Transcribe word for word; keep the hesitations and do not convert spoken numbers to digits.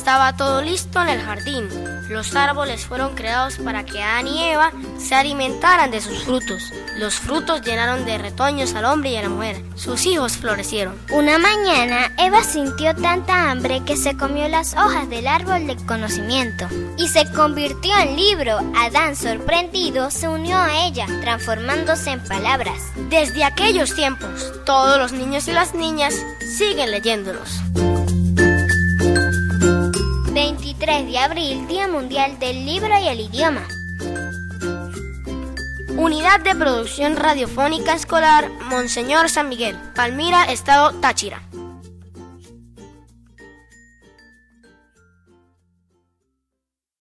estaba todo listo en el jardín. Los árboles fueron creados para que Adán y Eva se alimentaran de sus frutos. Los frutos llenaron de retoños al hombre y a la mujer. Sus hijos florecieron. Una mañana, Eva sintió tanta hambre que se comió las hojas del árbol del conocimiento y se convirtió en libro. Adán, sorprendido, se unió a ella, transformándose en palabras. Desde aquellos tiempos, todos los niños y las niñas siguen leyéndolos. veintitrés de abril, Día Mundial del Libro y el Idioma. Unidad de Producción Radiofónica Escolar Monseñor San Miguel, Palmira, Estado Táchira.